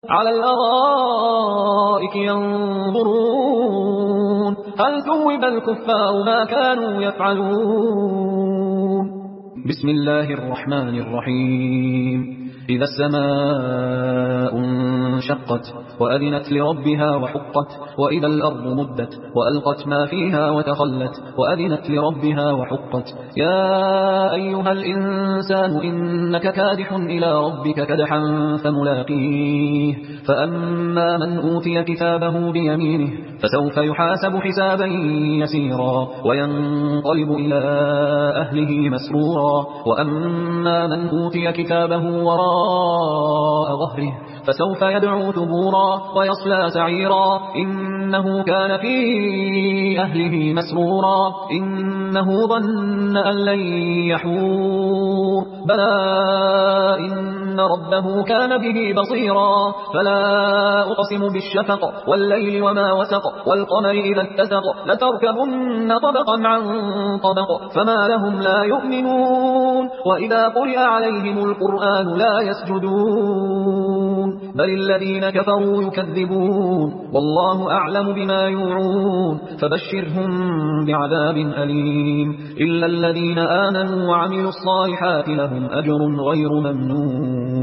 على الأرائك ينظرون هل ثوب الكفار ما كانوا يفعلون. بسم الله الرحمن الرحيم. إذا السماء انشقت وأذنت لربها وحقت وإذا الأرض مدت وألقت ما فيها وتخلت وأذنت لربها وحقت. يا أيها الإنسان إنك كادح إلى ربك كدحا فملاقيه. فأما من أوتي كتابه بيمينه فسوف يحاسب حسابا يسيرا وينقلب إلى أهله مسرورا. وأما من أوتي كتابه وراء ظهره فسوف يدعو ثبورا ويصلى سعيرا إنه كان في أهله مسرورا إنه ظن أن لن يحور بلى إن ربه كان به بصيرا. فلا أقسم بالشفق والليل وما وسق والقمر إذا اتسق لتركبن طبقا عن طبق فما لهم لا يؤمنون وإذا قرئ عليهم القرآن لا يسجدون بل الذين كفروا يكذبون والله أعلم بما يوعون فبشرهم بعذاب أليم إلا الذين آمنوا وعملوا الصالحات لهم أجر غير ممنون.